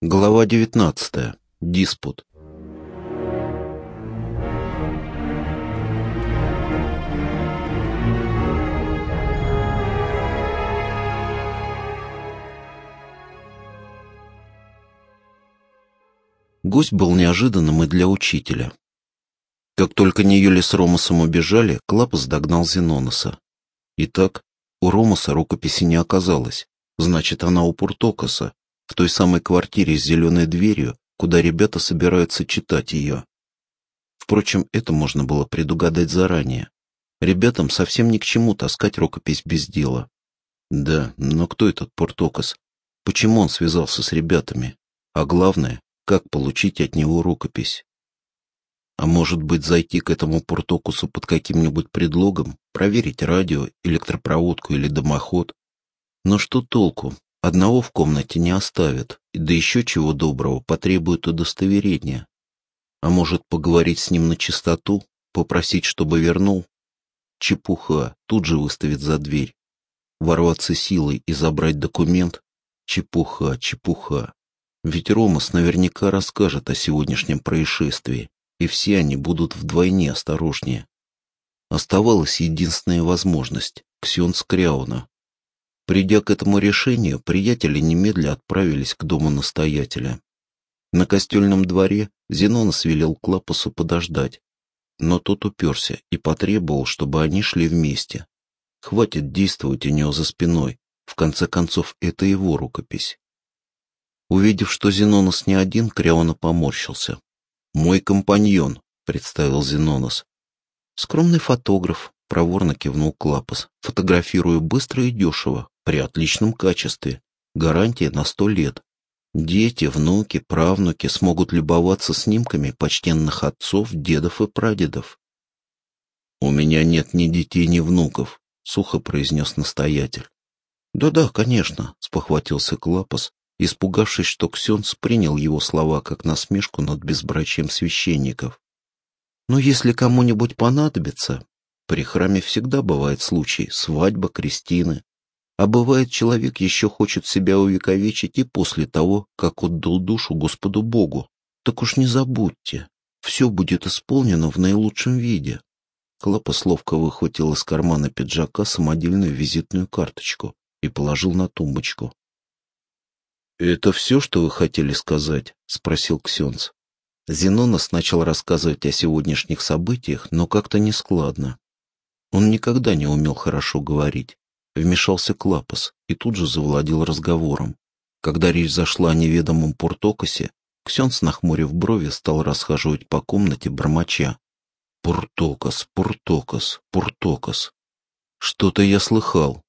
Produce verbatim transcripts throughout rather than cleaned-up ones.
Глава девятнадцатая. Диспут. Гость был неожиданным и для учителя. Как только Ниюли с Ромасом убежали, Клапос догнал Зеноноса. Итак, у Ромаса рукописи не оказалось. Значит, она у Пуртокоса, в той самой квартире с зеленой дверью, куда ребята собираются читать ее. Впрочем, это можно было предугадать заранее. Ребятам совсем ни к чему таскать рукопись без дела. Да, но кто этот Пуртокос? Почему он связался с ребятами? А главное, как получить от него рукопись? А может быть, зайти к этому Пуртокосу под каким-нибудь предлогом, проверить радио, электропроводку или дымоход? Но что толку? Одного в комнате не оставят, да еще чего доброго потребуют удостоверения. А может, поговорить с ним на чистоту, попросить, чтобы вернул? Чепуха, тут же выставит за дверь. Ворваться силой и забрать документ? Чепуха, чепуха. Ведь Ромас наверняка расскажет о сегодняшнем происшествии, и все они будут вдвойне осторожнее. Оставалась единственная возможность — Ксенц Кряуна. Придя к этому решению, приятели немедля отправились к дому настоятеля. На костельном дворе Зенонос велел Клапосу подождать, но тот уперся и потребовал, чтобы они шли вместе. Хватит действовать у него за спиной, в конце концов, это его рукопись. Увидев, что Зенонос не один, Кряуна поморщился. «Мой компаньон», — представил Зенонос. «Скромный фотограф», — проворно кивнул Клапос. «Фотографирую быстро и дешево, при отличном качестве. Гарантия на сто лет. Дети, внуки, правнуки смогут любоваться снимками почтенных отцов, дедов и прадедов». «У меня нет ни детей, ни внуков», — сухо произнес настоятель. «Да-да, конечно», — спохватился Клапос, испугавшись, что Ксенц принял его слова как насмешку над безбрачием священников. «Но если кому-нибудь понадобится, при храме всегда бывает случай, свадьба, крестины. А бывает, человек еще хочет себя увековечить и после того, как отдал душу Господу Богу. Так уж не забудьте, все будет исполнено в наилучшем виде». Клапос ловко выхватил из кармана пиджака самодельную визитную карточку и положил на тумбочку. «Это все, что вы хотели сказать?» — спросил Ксенц. Зенонос начал рассказывать о сегодняшних событиях, но как-то нескладно. Он никогда не умел хорошо говорить. Вмешался Клапос и тут же завладел разговором. Когда речь зашла о неведомом Пуртокосе, Ксенц, нахмурив брови, стал расхаживать по комнате бормоча. «Пуртокос, Пуртокос, Пуртокос. Что-то я слыхал».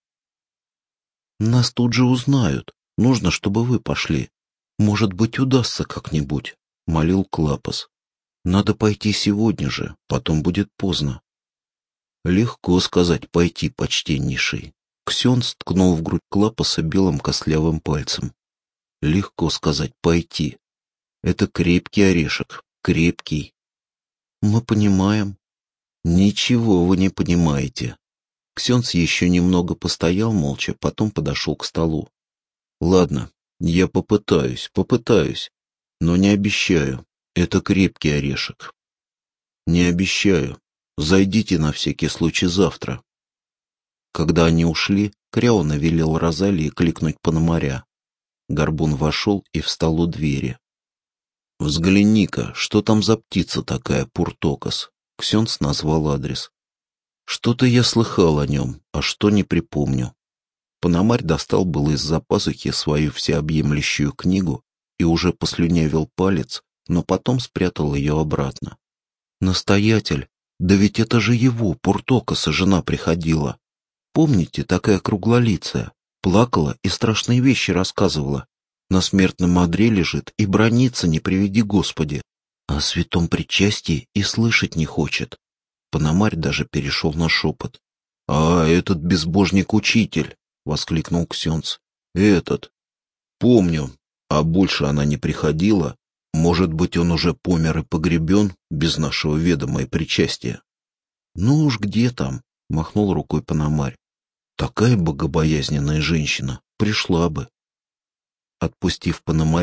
«Нас тут же узнают. Нужно, чтобы вы пошли. Может быть, удастся как-нибудь», — молил Клапос. «Надо пойти сегодня же, потом будет поздно». «Легко сказать пойти, почтеннейший». Ксенц ткнул в грудь Клапоса белым костлявым пальцем. «Легко сказать пойти. Это крепкий орешек, крепкий». «Мы понимаем». «Ничего вы не понимаете». Ксенц еще немного постоял молча, потом подошел к столу. «Ладно, я попытаюсь, попытаюсь, но не обещаю. Это крепкий орешек. Не обещаю. Зайдите на всякий случай завтра». Когда они ушли, Кряуна велел Розалии кликнуть Пономаря. Горбун вошел и встал у двери. «Взгляни-ка, что там за птица такая, Пуртокос?» Ксенц назвал адрес. «Что-то я слыхал о нем, а что не припомню». Пономарь достал было из-за пазухи свою всеобъемлющую книгу и уже послюнявил палец, но потом спрятал ее обратно. «Настоятель, да ведь это же его, Пуртокоса, жена приходила. Помните, такая круглолицая, плакала и страшные вещи рассказывала. На смертном одре лежит и бранится, не приведи Господи. А о святом причастии и слышать не хочет». Пономарь даже перешел на шепот. «А, этот безбожник-учитель!» — воскликнул Ксенц. «Этот. Помню. А больше она не приходила. Может быть, он уже помер и погребен без нашего ведома и причастия». «Ну уж где там?» — махнул рукой Пономарь. «Такая богобоязненная женщина. Пришла бы». Отпустив Пономаря,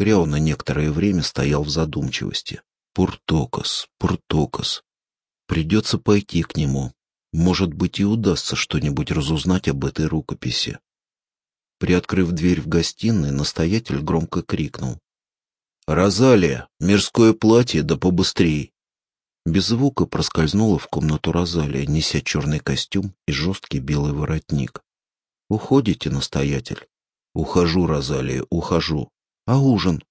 Кряуна некоторое время стоял в задумчивости. Пуртокос, Пуртокос. Придется пойти к нему. Может быть, и удастся что-нибудь разузнать об этой рукописи. Приоткрыв дверь в гостиной, настоятель громко крикнул: «Розалия, мирское платье, да побыстрей!» Без звука проскользнула в комнату Розалия, неся черный костюм и жесткий белый воротник. «Уходите, настоятель?» «Ухожу, Розалия, ухожу. А ужин?»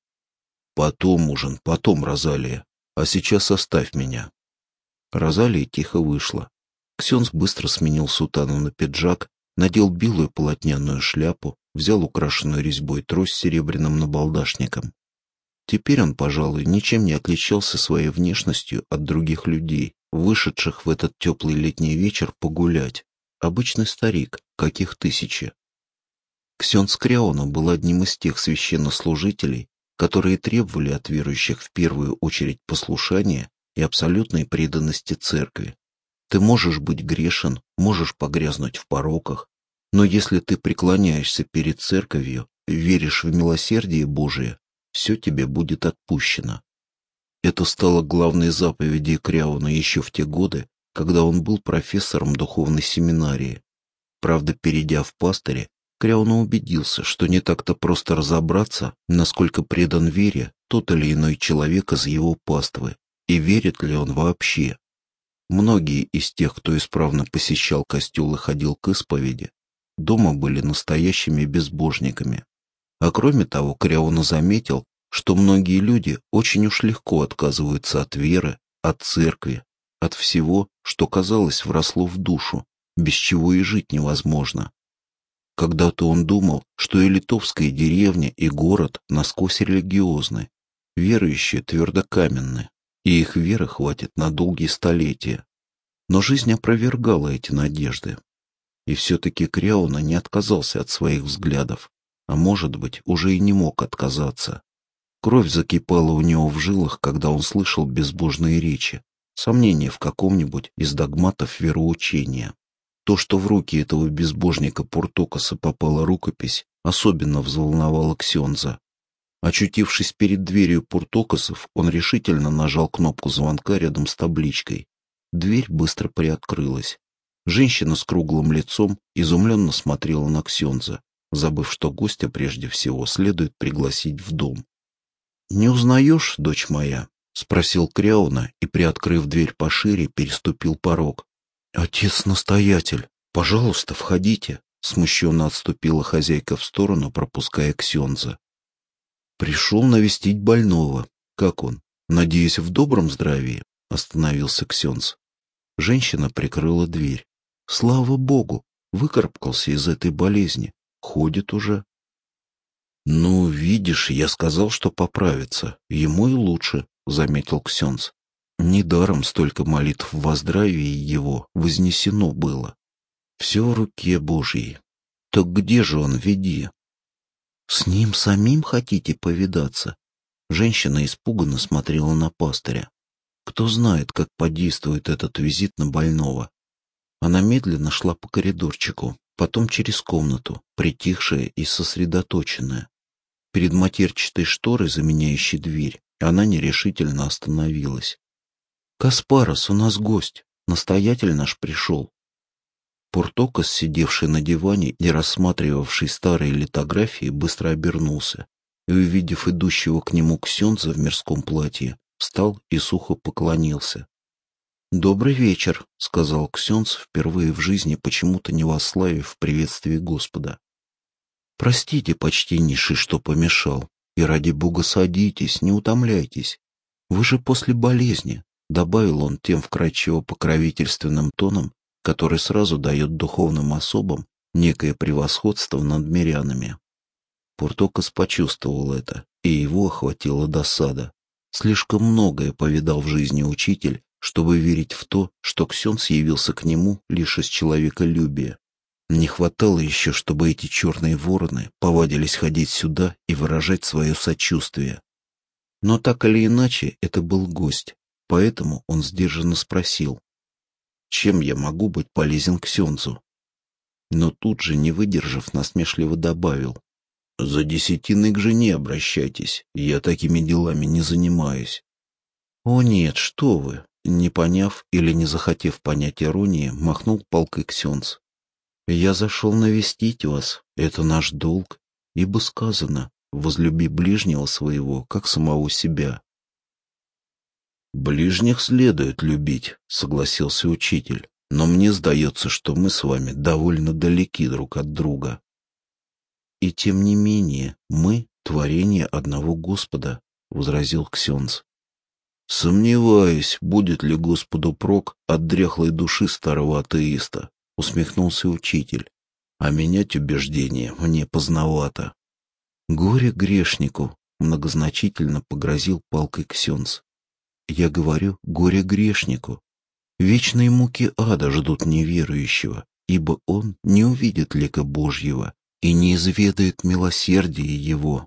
«Потом ужин, потом, Розалия. А сейчас оставь меня». Розалия тихо вышла. Ксенц быстро сменил сутану на пиджак, надел белую полотняную шляпу, взял украшенную резьбой трость с серебряным набалдашником. Теперь он, пожалуй, ничем не отличался своей внешностью от других людей, вышедших в этот теплый летний вечер погулять. Обычный старик, каких тысячи. Ксенц Кряуна был одним из тех священнослужителей, которые требовали от верующих в первую очередь послушания и абсолютной преданности церкви. Ты можешь быть грешен, можешь погрязнуть в пороках, но если ты преклоняешься перед церковью, веришь в милосердие Божие, все тебе будет отпущено. Это стало главной заповедью Кряуна еще в те годы, когда он был профессором духовной семинарии. Правда, перейдя в пастыре, Кряуна убедился, что не так-то просто разобраться, насколько предан вере тот или иной человек из его паствы, и верит ли он вообще. Многие из тех, кто исправно посещал костел и ходил к исповеди, дома были настоящими безбожниками. А кроме того, Кряуна заметил, что многие люди очень уж легко отказываются от веры, от церкви, от всего, что, казалось, вросло в душу, без чего и жить невозможно. Когда-то он думал, что и литовская деревня, и город насквозь религиозны, верующие твердокаменны, и их веры хватит на долгие столетия. Но жизнь опровергала эти надежды. И все-таки Кряуна не отказался от своих взглядов, а может быть, уже и не мог отказаться. Кровь закипала у него в жилах, когда он слышал безбожные речи, сомнения в каком-нибудь из догматов вероучения. То, что в руки этого безбожника Пуртокоса попала рукопись, особенно взволновало Ксенза. Очутившись перед дверью Пуртокосов, он решительно нажал кнопку звонка рядом с табличкой. Дверь быстро приоткрылась. Женщина с круглым лицом изумленно смотрела на Ксенза, забыв, что гостя прежде всего следует пригласить в дом. «Не узнаешь, дочь моя?» — спросил Кряуна и, приоткрыв дверь пошире, переступил порог. «Отец-настоятель, пожалуйста, входите», — смущенно отступила хозяйка в сторону, пропуская Ксенза. «Пришел навестить больного. Как он? Надеюсь, в добром здравии?» — остановился Ксенз. Женщина прикрыла дверь. «Слава Богу, выкарабкался из этой болезни. Ходит уже». «Ну, видишь, я сказал, что поправится. Ему и лучше», — заметил Ксенз. «Недаром столько молитв во здравии его вознесено было. Все в руке Божьей. Так где же он, веди?» «С ним самим хотите повидаться?» Женщина испуганно смотрела на пастыря. Кто знает, как подействует этот визит на больного. Она медленно шла по коридорчику, потом через комнату, притихшая и сосредоточенная. Перед матерчатой шторой, заменяющей дверь, она нерешительно остановилась. «Каспарос, у нас гость. Настоятель наш пришел». Пуртокос, сидевший на диване и рассматривавший старые литографии, быстро обернулся и, увидев идущего к нему Ксенза в мирском платье, встал и сухо поклонился. «Добрый вечер», — сказал Ксенз, впервые в жизни почему-то не восславив в приветствии Господа. «Простите, почтеннейший, что помешал, и ради Бога садитесь, не утомляйтесь. Вы же после болезни», — добавил он тем вкрадчиво покровительственным тоном, который сразу дает духовным особам некое превосходство над мирянами. Пуртокос почувствовал это, и его охватила досада. Слишком многое повидал в жизни учитель, чтобы верить в то, что Ксенз явился к нему лишь из человеколюбия. Не хватало еще, чтобы эти черные вороны повадились ходить сюда и выражать свое сочувствие. Но так или иначе, это был гость, поэтому он сдержанно спросил: «Чем я могу быть полезен Ксензу?» Но тут же, не выдержав, насмешливо добавил: За десятиной к жене обращайтесь, я такими делами не занимаюсь. О нет, что вы, не поняв или не захотев понять иронии, махнул палкой ксенц. Я зашел навестить вас, это наш долг, ибо сказано, возлюби ближнего своего, как самого себя. Ближних следует любить, согласился учитель, но мне сдается, что мы с вами довольно далеки друг от друга. И тем не менее, мы — творение одного Господа, возразил ксенц. Сомневаюсь, будет ли Господу прок от дряхлой души старого атеиста, усмехнулся учитель. А менять убеждения мне поздновато. Горе грешнику, многозначительно погрозил палкой ксенц. Я говорю, горе грешнику. Вечные муки ада ждут неверующего, ибо он не увидит лика Божьего и не изведает милосердия его.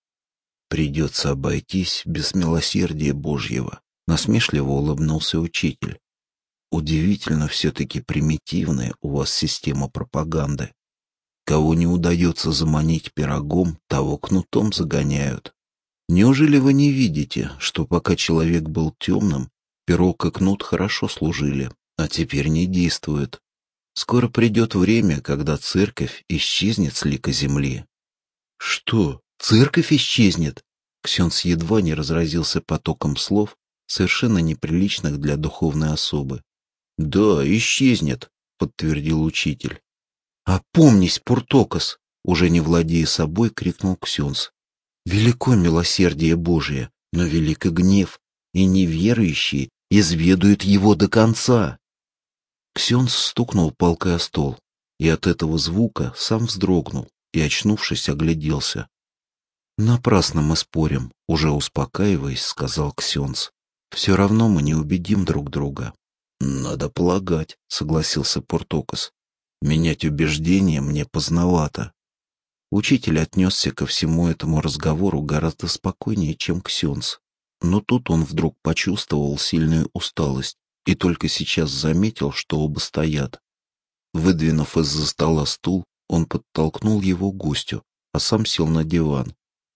Придется обойтись без милосердия Божьего, насмешливо улыбнулся учитель. Удивительно все-таки примитивная у вас система пропаганды. Кого не удается заманить пирогом, того кнутом загоняют. Неужели вы не видите, что пока человек был темным, пирог и кнут хорошо служили, а теперь не действуют? Скоро придет время, когда церковь исчезнет с лика земли. Что, церковь исчезнет? Ксенц едва не разразился потоком слов, совершенно неприличных для духовной особы. Да, исчезнет, подтвердил учитель. Опомнись, Пуртокос, уже не владея собой, крикнул ксенц. Велико милосердие Божие, но велик и гнев, и неверующие изведают его до конца. Ксенц стукнул палкой о стол, и от этого звука сам вздрогнул и, очнувшись, огляделся. «Напрасно мы спорим», — уже успокаиваясь, сказал ксенц. «Все равно мы не убедим друг друга». «Надо полагать», — согласился Пуртокос. «Менять убеждения мне поздновато». Учитель отнесся ко всему этому разговору гораздо спокойнее, чем ксенц. Но тут он вдруг почувствовал сильную усталость и только сейчас заметил, что оба стоят. Выдвинув из-за стола стул, он подтолкнул его к гостю, а сам сел на диван.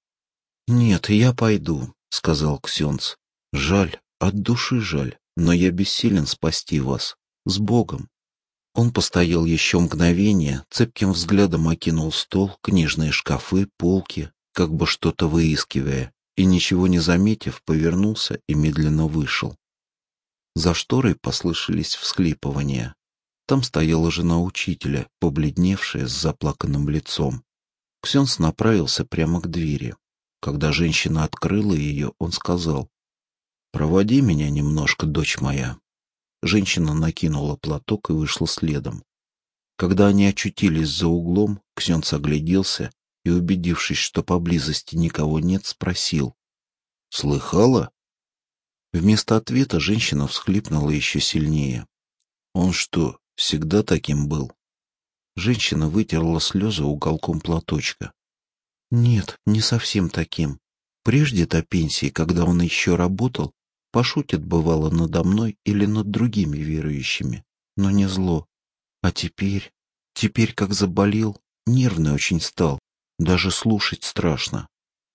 «Нет, я пойду», — сказал ксенц. «Жаль, от души жаль, но я бессилен спасти вас. С Богом». Он постоял еще мгновение, цепким взглядом окинул стол, книжные шкафы, полки, как бы что-то выискивая, и, ничего не заметив, повернулся и медленно вышел. За шторой послышались всхлипывания. Там стояла жена учителя, побледневшая с заплаканным лицом. Ксенц направился прямо к двери. Когда женщина открыла ее, он сказал: «Проводи меня немножко, дочь моя». Женщина накинула платок и вышла следом. Когда они очутились за углом, ксенц огляделся и, убедившись, что поблизости никого нет, спросил: «Слыхала?» Вместо ответа женщина всхлипнула еще сильнее. «Он что, всегда таким был?» Женщина вытерла слезы уголком платочка. «Нет, не совсем таким. Прежде до пенсии, когда он еще работал, пошутит, бывало, надо мной или над другими верующими, но не зло. А теперь, теперь как заболел, нервный очень стал, даже слушать страшно».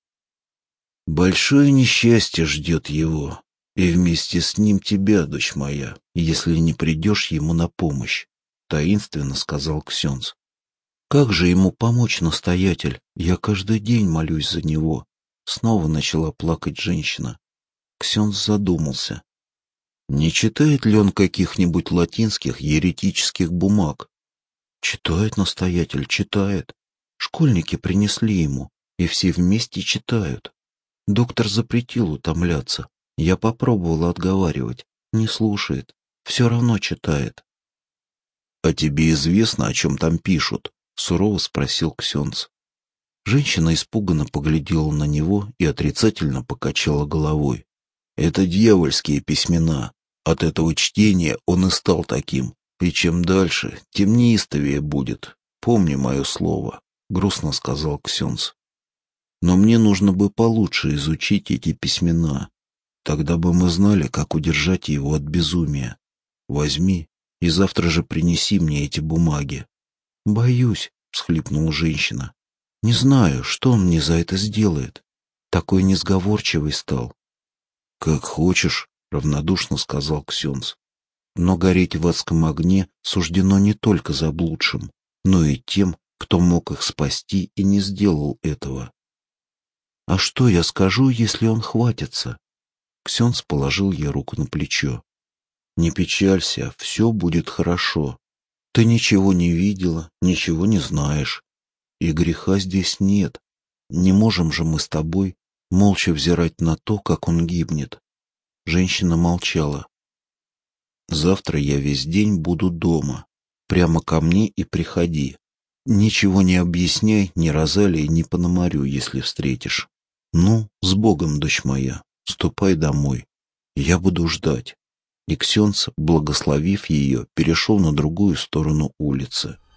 «Большое несчастье ждет его, и вместе с ним тебя, дочь моя, если не придешь ему на помощь», — таинственно сказал ксенц. «Как же ему помочь, настоятель? Я каждый день молюсь за него», — снова начала плакать женщина. Ксенц задумался. Не читает ли он каких-нибудь латинских еретических бумаг? Читает, настоятель, читает. Школьники принесли ему, и все вместе читают. Доктор запретил утомляться. Я попробовала отговаривать. Не слушает. Все равно читает. — А тебе известно, о чем там пишут? — сурово спросил ксенц. Женщина испуганно поглядела на него и отрицательно покачала головой. Это дьявольские письмена. От этого чтения он и стал таким. И чем дальше, тем неистовее будет. Помни мое слово, — грустно сказал ксенц. Но мне нужно бы получше изучить эти письмена. Тогда бы мы знали, как удержать его от безумия. Возьми и завтра же принеси мне эти бумаги. Боюсь, — всхлипнула женщина. Не знаю, что он мне за это сделает. Такой несговорчивый стал. Как хочешь, равнодушно сказал Ксенц. Но гореть в адском огне суждено не только заблудшим, но и тем, кто мог их спасти и не сделал этого. А что я скажу, если он хватится? Ксенц положил ей руку на плечо. Не печалься, все будет хорошо. Ты ничего не видела, ничего не знаешь. И греха здесь нет. Не можем же мы с тобой молча взирать на то, как он гибнет. Женщина молчала. Завтра я весь день буду дома. Прямо ко мне и приходи. Ничего не объясняй ни Розалии, ни Пономарю, если встретишь. Ну, с Богом, дочь моя, ступай домой. Я буду ждать. И Ксенц, благословив ее, перешел на другую сторону улицы.